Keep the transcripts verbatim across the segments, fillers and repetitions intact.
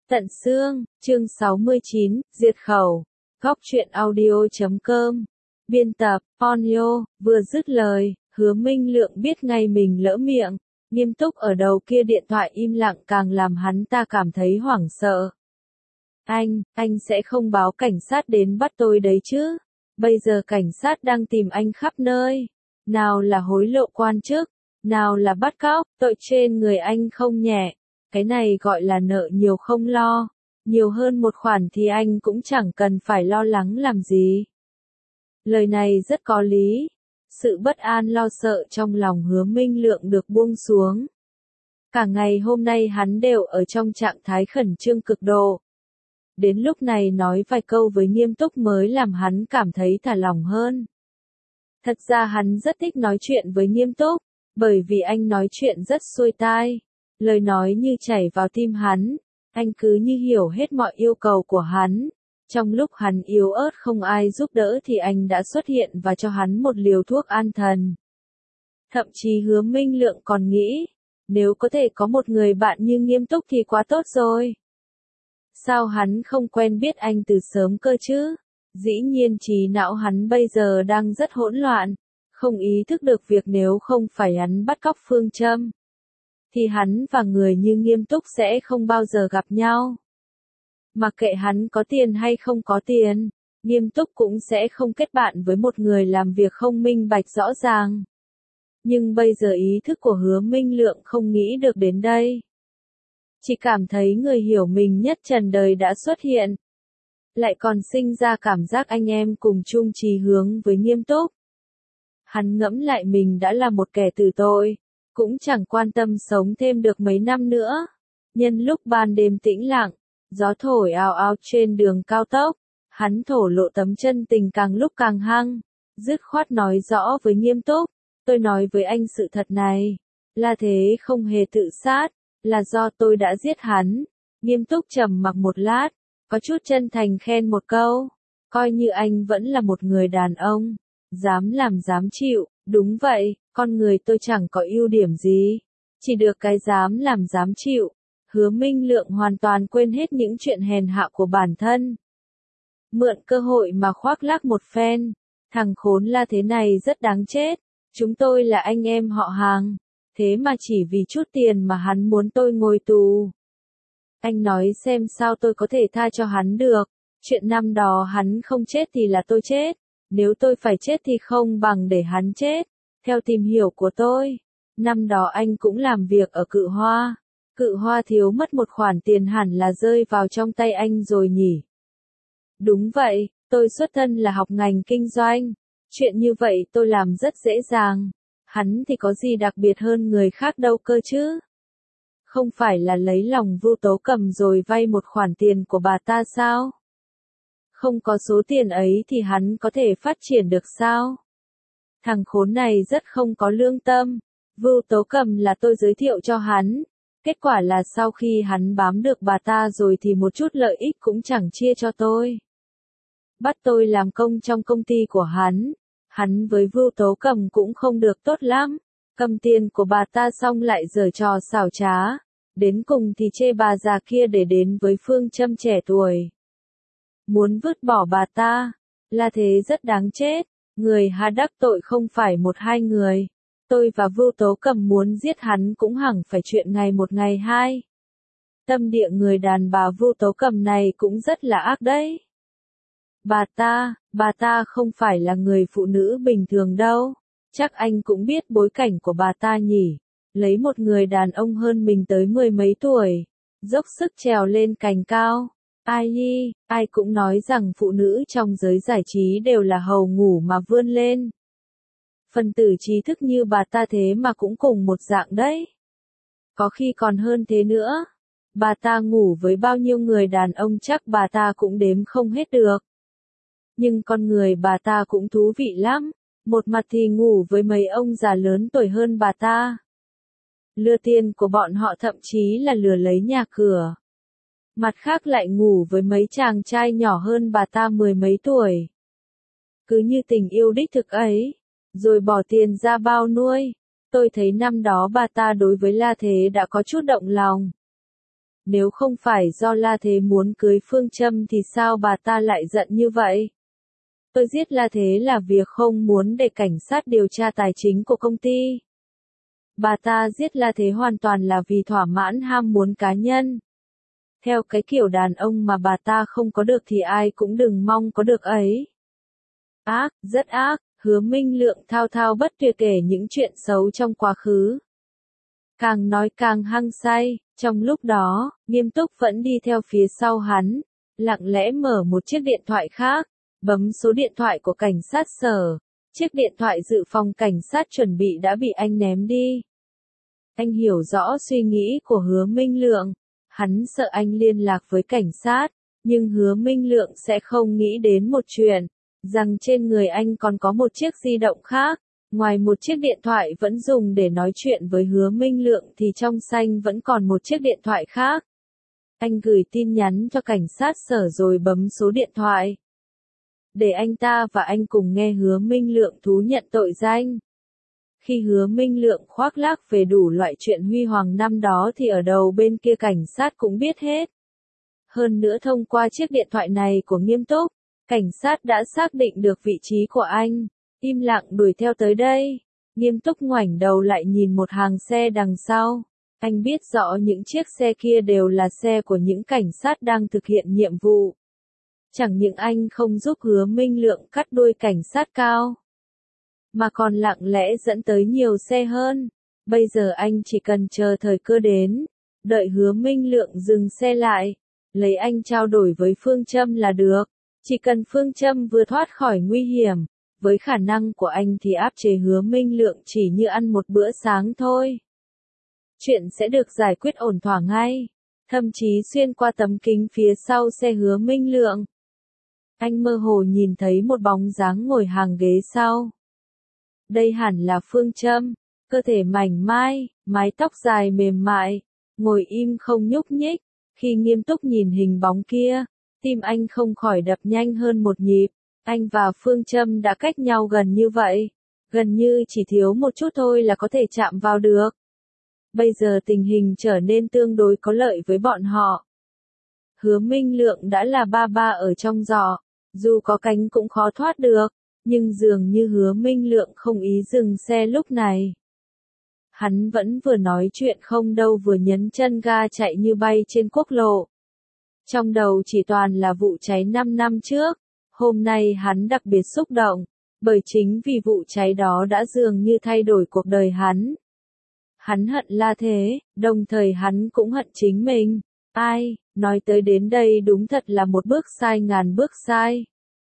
Tận xương, chương sáu mươi chín, diệt khẩu. Góc truyện audio chấm com. Biên tập, Onyo, vừa dứt lời, Hứa Minh Lượng biết ngay mình lỡ miệng. Nghiêm túc ở đầu kia điện thoại im lặng càng làm hắn ta cảm thấy hoảng sợ. Anh, anh sẽ không báo cảnh sát đến bắt tôi đấy chứ? Bây giờ cảnh sát đang tìm anh khắp nơi. Nào là hối lộ quan chức, nào là bắt cóc, tội trên người anh không nhẹ. Cái này gọi là nợ nhiều không lo. Nhiều hơn một khoản thì anh cũng chẳng cần phải lo lắng làm gì. Lời này rất có lý. Sự bất an lo sợ trong lòng Hứa Minh Lượng được buông xuống. Cả ngày hôm nay hắn đều ở trong trạng thái khẩn trương cực độ. Đến lúc này nói vài câu với Nghiêm Túc mới làm hắn cảm thấy thả lỏng hơn. Thật ra hắn rất thích nói chuyện với Nghiêm Túc, bởi vì anh nói chuyện rất xuôi tai. Lời nói như chảy vào tim hắn, anh cứ như hiểu hết mọi yêu cầu của hắn. Trong lúc hắn yếu ớt không ai giúp đỡ thì anh đã xuất hiện và cho hắn một liều thuốc an thần. Thậm chí Hứa Minh Lượng còn nghĩ, nếu có thể có một người bạn như Nghiêm Túc thì quá tốt rồi. Sao hắn không quen biết anh từ sớm cơ chứ? Dĩ nhiên trí não hắn bây giờ đang rất hỗn loạn, không ý thức được việc nếu không phải hắn bắt cóc Phương Trâm, thì hắn và người như Nghiêm Túc sẽ không bao giờ gặp nhau. Mặc kệ hắn có tiền hay không có tiền, Nghiêm Túc cũng sẽ không kết bạn với một người làm việc không minh bạch rõ ràng. Nhưng bây giờ ý thức của Hứa Minh Lượng không nghĩ được đến đây. Chỉ cảm thấy người hiểu mình nhất trần đời đã xuất hiện. Lại còn sinh ra cảm giác anh em cùng chung chí hướng với Nghiêm Túc. Hắn ngẫm lại mình đã là một kẻ tử tội, cũng chẳng quan tâm sống thêm được mấy năm nữa. Nhân lúc ban đêm tĩnh lặng, gió thổi ào ào trên đường cao tốc, hắn thổ lộ tấm chân tình càng lúc càng hăng, dứt khoát nói rõ với Nghiêm Túc, tôi nói với anh sự thật này, là thế không hề tự sát, là do tôi đã giết hắn. Nghiêm Túc trầm mặc một lát, có chút chân thành khen một câu, coi như anh vẫn là một người đàn ông, dám làm dám chịu, đúng vậy, con người tôi chẳng có ưu điểm gì, chỉ được cái dám làm dám chịu. Hứa Minh Lượng hoàn toàn quên hết những chuyện hèn hạ của bản thân. Mượn cơ hội mà khoác lác một phen, thằng khốn La thế này rất đáng chết, chúng tôi là anh em họ hàng, thế mà chỉ vì chút tiền mà hắn muốn tôi ngồi tù. Anh nói xem sao tôi có thể tha cho hắn được, chuyện năm đó hắn không chết thì là tôi chết, nếu tôi phải chết thì không bằng để hắn chết. Theo tìm hiểu của tôi, năm đó anh cũng làm việc ở Cự Hoa. Cự Hoa thiếu mất một khoản tiền hẳn là rơi vào trong tay anh rồi nhỉ? Đúng vậy, tôi xuất thân là học ngành kinh doanh. Chuyện như vậy tôi làm rất dễ dàng. Hắn thì có gì đặc biệt hơn người khác đâu cơ chứ? Không phải là lấy lòng Vu Tố Cầm rồi vay một khoản tiền của bà ta sao? Không có số tiền ấy thì hắn có thể phát triển được sao? Thằng khốn này rất không có lương tâm. Vu Tố Cầm là tôi giới thiệu cho hắn. Kết quả là sau khi hắn bám được bà ta rồi thì một chút lợi ích cũng chẳng chia cho tôi. Bắt tôi làm công trong công ty của hắn. Hắn với Vu Tố Cầm cũng không được tốt lắm. Cầm tiền của bà ta xong lại giở trò xảo trá. Đến cùng thì chê bà già kia để đến với Phương Trâm trẻ tuổi. Muốn vứt bỏ bà ta. Là thế rất đáng chết. Người hà đắc tội không phải một hai người. Tôi và Vu Tố Cầm muốn giết hắn cũng hẳn phải chuyện ngày một ngày hai. Tâm địa người đàn bà Vu Tố Cầm này cũng rất là ác đấy. Bà ta, bà ta không phải là người phụ nữ bình thường đâu. Chắc anh cũng biết bối cảnh của bà ta nhỉ. Lấy một người đàn ông hơn mình tới mười mấy tuổi. Dốc sức trèo lên cành cao. Ai nhi, ai cũng nói rằng phụ nữ trong giới giải trí đều là hầu ngủ mà vươn lên. Phần tử trí thức như bà ta thế mà cũng cùng một dạng đấy. Có khi còn hơn thế nữa. Bà ta ngủ với bao nhiêu người đàn ông chắc bà ta cũng đếm không hết được. Nhưng con người bà ta cũng thú vị lắm. Một mặt thì ngủ với mấy ông già lớn tuổi hơn bà ta. Lừa tiền của bọn họ thậm chí là lừa lấy nhà cửa. Mặt khác lại ngủ với mấy chàng trai nhỏ hơn bà ta mười mấy tuổi. Cứ như tình yêu đích thực ấy. Rồi bỏ tiền ra bao nuôi. Tôi thấy năm đó bà ta đối với La Thế đã có chút động lòng. Nếu không phải do La Thế muốn cưới Phương Trâm thì sao bà ta lại giận như vậy? Tôi giết La Thế là việc không muốn để cảnh sát điều tra tài chính của công ty. Bà ta giết La Thế hoàn toàn là vì thỏa mãn ham muốn cá nhân. Theo cái kiểu đàn ông mà bà ta không có được thì ai cũng đừng mong có được ấy. Ác, rất ác, Hứa Minh Lượng thao thao bất tuyệt kể những chuyện xấu trong quá khứ. Càng nói càng hăng say, trong lúc đó, Nghiêm Túc vẫn đi theo phía sau hắn, lặng lẽ mở một chiếc điện thoại khác, bấm số điện thoại của cảnh sát sở. Chiếc điện thoại dự phòng cảnh sát chuẩn bị đã bị anh ném đi. Anh hiểu rõ suy nghĩ của Hứa Minh Lượng, hắn sợ anh liên lạc với cảnh sát, nhưng Hứa Minh Lượng sẽ không nghĩ đến một chuyện, rằng trên người anh còn có một chiếc di động khác. Ngoài một chiếc điện thoại vẫn dùng để nói chuyện với Hứa Minh Lượng thì trong xanh vẫn còn một chiếc điện thoại khác. Anh gửi tin nhắn cho cảnh sát sở rồi bấm số điện thoại. Để anh ta và anh cùng nghe Hứa Minh Lượng thú nhận tội danh. Khi Hứa Minh Lượng khoác lác về đủ loại chuyện huy hoàng năm đó thì ở đầu bên kia cảnh sát cũng biết hết. Hơn nữa thông qua chiếc điện thoại này của Nghiêm Túc, cảnh sát đã xác định được vị trí của anh. Im lặng đuổi theo tới đây. Nghiêm Túc ngoảnh đầu lại nhìn một hàng xe đằng sau. Anh biết rõ những chiếc xe kia đều là xe của những cảnh sát đang thực hiện nhiệm vụ. Chẳng những anh không giúp Hứa Minh Lượng cắt đuôi cảnh sát cao, mà còn lặng lẽ dẫn tới nhiều xe hơn. Bây giờ anh chỉ cần chờ thời cơ đến, đợi Hứa Minh Lượng dừng xe lại, lấy anh trao đổi với Phương Trâm là được. Chỉ cần Phương Trâm vừa thoát khỏi nguy hiểm, với khả năng của anh thì áp chế Hứa Minh Lượng chỉ như ăn một bữa sáng thôi. Chuyện sẽ được giải quyết ổn thỏa ngay, thậm chí xuyên qua tấm kính phía sau xe Hứa Minh Lượng. Anh mơ hồ nhìn thấy một bóng dáng ngồi hàng ghế sau. Đây hẳn là Phương Trâm, cơ thể mảnh mai, mái tóc dài mềm mại, ngồi im không nhúc nhích. Khi Nghiêm Túc nhìn hình bóng kia, tim anh không khỏi đập nhanh hơn một nhịp. Anh và Phương Trâm đã cách nhau gần như vậy, gần như chỉ thiếu một chút thôi là có thể chạm vào được. Bây giờ tình hình trở nên tương đối có lợi với bọn họ. Hứa Minh Lượng đã là ba ba ở trong giỏ, dù có cánh cũng khó thoát được, nhưng dường như Hứa Minh Lượng không ý dừng xe lúc này. Hắn vẫn vừa nói chuyện không đâu vừa nhấn chân ga chạy như bay trên quốc lộ. Trong đầu chỉ toàn là vụ cháy năm năm trước. Hôm nay hắn đặc biệt xúc động, bởi chính vì vụ cháy đó đã dường như thay đổi cuộc đời hắn. Hắn hận La Thế, đồng thời hắn cũng hận chính mình. Ai, nói tới đến đây đúng thật là một bước sai ngàn bước sai.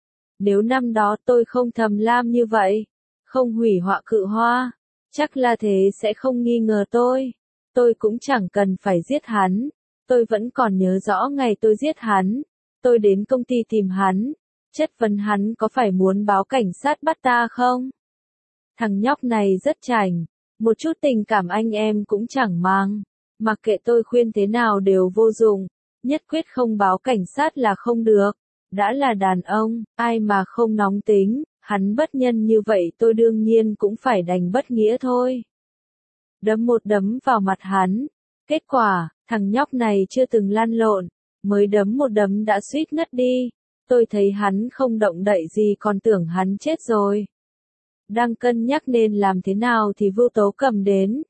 Nếu năm đó tôi không thầm lam như vậy, không hủy họa Cự Hoa, chắc La Thế sẽ không nghi ngờ tôi. Tôi cũng chẳng cần phải giết hắn. Tôi vẫn còn nhớ rõ ngày tôi giết hắn. Tôi đến công ty tìm hắn, chất vấn hắn có phải muốn báo cảnh sát bắt ta không? Thằng nhóc này rất chảnh, một chút tình cảm anh em cũng chẳng mang. Mặc kệ tôi khuyên thế nào đều vô dụng, nhất quyết không báo cảnh sát là không được. Đã là đàn ông, ai mà không nóng tính, hắn bất nhân như vậy tôi đương nhiên cũng phải đành bất nghĩa thôi. Đấm một đấm vào mặt hắn. Kết quả, thằng nhóc này chưa từng lăn lộn, mới đấm một đấm đã suýt ngất đi. Tôi thấy hắn không động đậy gì còn tưởng hắn chết rồi. Đang cân nhắc nên làm thế nào thì Vưu Tố Cầm đến.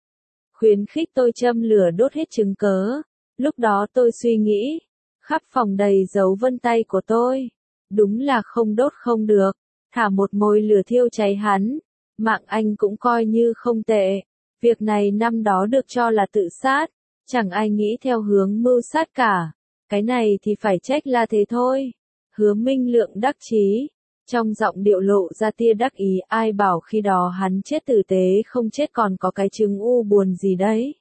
Khuyến khích tôi châm lửa đốt hết chứng cớ. Lúc đó tôi suy nghĩ, khắp phòng đầy dấu vân tay của tôi. Đúng là không đốt không được, thả một mồi lửa thiêu cháy hắn. Mạng anh cũng coi như không tệ. Việc này năm đó được cho là tự sát, chẳng ai nghĩ theo hướng mưu sát cả. Cái này thì phải trách La Thế thôi. Hứa Minh Lượng đắc chí, trong giọng điệu lộ ra tia đắc ý, ai bảo khi đó hắn chết tử tế không chết còn có cái chứng u buồn gì đấy.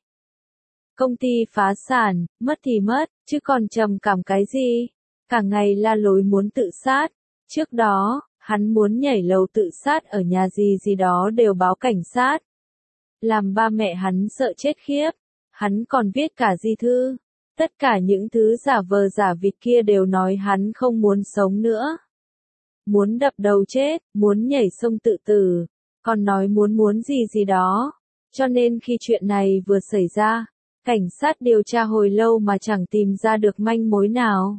Công ty phá sản, mất thì mất, chứ còn trầm cảm cái gì, cả ngày la lối muốn tự sát. Trước đó, hắn muốn nhảy lầu tự sát ở nhà gì gì đó đều báo cảnh sát. Làm ba mẹ hắn sợ chết khiếp, hắn còn viết cả di thư. Tất cả những thứ giả vờ giả vịt kia đều nói hắn không muốn sống nữa. Muốn đập đầu chết, muốn nhảy sông tự tử, còn nói muốn muốn gì gì đó. Cho nên khi chuyện này vừa xảy ra, Cảnh sát điều tra hồi lâu mà chẳng tìm ra được manh mối nào,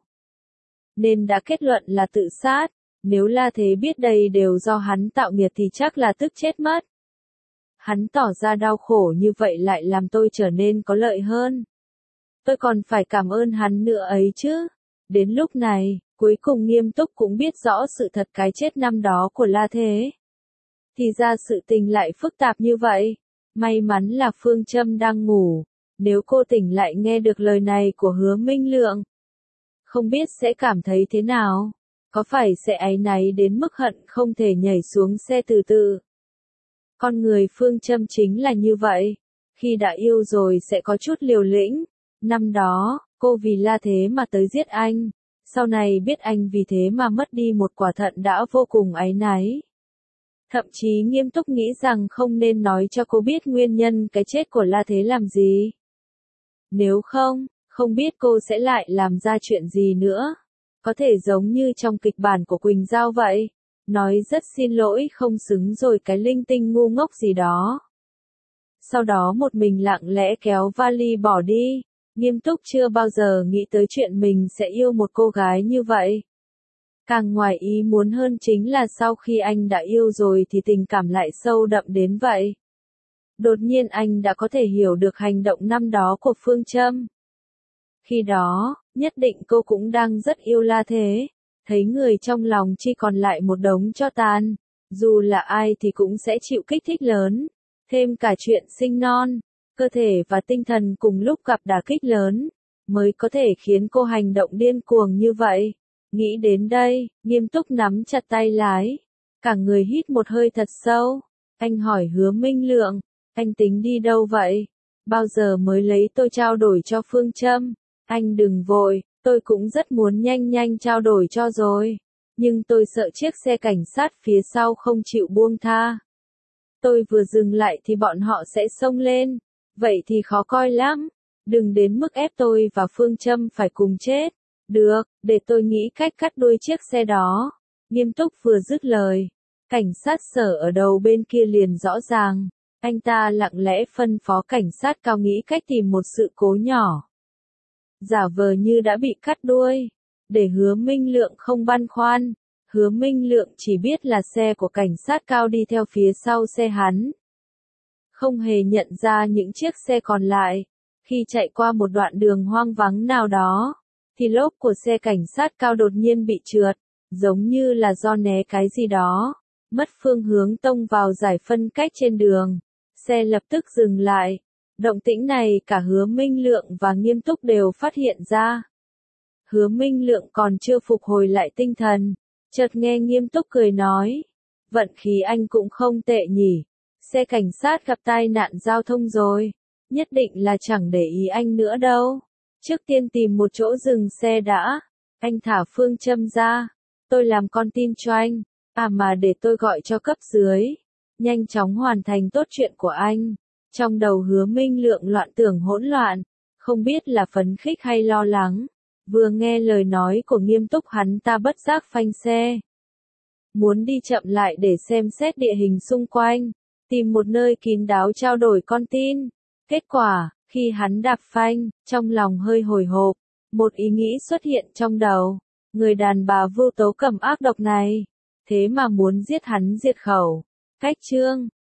nên đã kết luận là tự sát. Nếu La Thế biết đây đều do hắn tạo nghiệp thì chắc là tức chết mất. Hắn tỏ ra đau khổ như vậy lại làm tôi trở nên có lợi hơn. Tôi còn phải cảm ơn hắn nữa ấy chứ. Đến lúc này, cuối cùng Nghiêm Túc cũng biết rõ sự thật cái chết năm đó của La Thế. Thì ra sự tình lại phức tạp như vậy. May mắn là Phương Trâm đang ngủ. Nếu cô tỉnh lại nghe được lời này của Hứa Minh Lượng, không biết sẽ cảm thấy thế nào? Có phải sẽ áy náy đến mức hận không thể nhảy xuống xe từ từ? Con người Phương Trâm chính là như vậy. Khi đã yêu rồi sẽ có chút liều lĩnh. Năm đó, cô vì La Thế mà tới giết anh. Sau này biết anh vì thế mà mất đi một quả thận đã vô cùng áy náy. Thậm chí Nghiêm Túc nghĩ rằng không nên nói cho cô biết nguyên nhân cái chết của La Thế làm gì. Nếu không, không biết cô sẽ lại làm ra chuyện gì nữa. Có thể giống như trong kịch bản của Quỳnh Giao vậy. Nói rất xin lỗi không xứng rồi cái linh tinh ngu ngốc gì đó. Sau đó một mình lặng lẽ kéo vali bỏ đi. Nghiêm Túc chưa bao giờ nghĩ tới chuyện mình sẽ yêu một cô gái như vậy. Càng ngoài ý muốn hơn chính là sau khi anh đã yêu rồi thì tình cảm lại sâu đậm đến vậy. Đột nhiên anh đã có thể hiểu được hành động năm đó của Phương Trâm. Khi đó, nhất định cô cũng đang rất yêu La Thế. Thấy người trong lòng chỉ còn lại một đống tro tàn. Dù là ai thì cũng sẽ chịu kích thích lớn. Thêm cả chuyện sinh non. Cơ thể và tinh thần cùng lúc gặp đả kích lớn. Mới có thể khiến cô hành động điên cuồng như vậy. Nghĩ đến đây, Nghiêm Túc nắm chặt tay lái. Cả người hít một hơi thật sâu. Anh hỏi Hứa Minh Lượng. Anh tính đi đâu vậy? Bao giờ mới lấy tôi trao đổi cho Phương Trâm? Anh đừng vội, tôi cũng rất muốn nhanh nhanh trao đổi cho rồi. Nhưng tôi sợ chiếc xe cảnh sát phía sau không chịu buông tha. Tôi vừa dừng lại thì bọn họ sẽ xông lên. Vậy thì khó coi lắm. Đừng đến mức ép tôi và Phương Trâm phải cùng chết. Được, để tôi nghĩ cách cắt đuôi chiếc xe đó. Nghiêm Túc vừa dứt lời. Cảnh sát sở ở đầu bên kia liền rõ ràng. Anh ta lặng lẽ phân phó cảnh sát cao nghĩ cách tìm một sự cố nhỏ. Giả vờ như đã bị cắt đuôi. Để Hứa Minh Lượng không băn khoăn. Hứa Minh Lượng chỉ biết là xe của cảnh sát cao đi theo phía sau xe hắn. Không hề nhận ra những chiếc xe còn lại. Khi chạy qua một đoạn đường hoang vắng nào đó, thì lốp của xe cảnh sát cao đột nhiên bị trượt, giống như là do né cái gì đó. Mất phương hướng tông vào giải phân cách trên đường. Xe lập tức dừng lại. Động tĩnh này cả Hứa Minh Lượng và Nghiêm Túc đều phát hiện ra. Hứa Minh Lượng còn chưa phục hồi lại tinh thần. Chợt nghe Nghiêm Túc cười nói. Vận khí anh cũng không tệ nhỉ. Xe cảnh sát gặp tai nạn giao thông rồi. Nhất định là chẳng để ý anh nữa đâu. Trước tiên tìm một chỗ dừng xe đã. Anh thả Phương Trâm ra. Tôi làm con tin cho anh. À mà để tôi gọi cho cấp dưới. Nhanh chóng hoàn thành tốt chuyện của anh. Trong đầu Hứa Minh Lượng loạn tưởng hỗn loạn. Không biết là phấn khích hay lo lắng. Vừa nghe lời nói của Nghiêm Túc hắn ta bất giác phanh xe. Muốn đi chậm lại để xem xét địa hình xung quanh. Tìm một nơi kín đáo trao đổi con tin. Kết quả, khi hắn đạp phanh, trong lòng hơi hồi hộp. Một ý nghĩ xuất hiện trong đầu. Người đàn bà vô tố cầm ác độc này. Thế mà muốn giết hắn diệt khẩu. Cách chương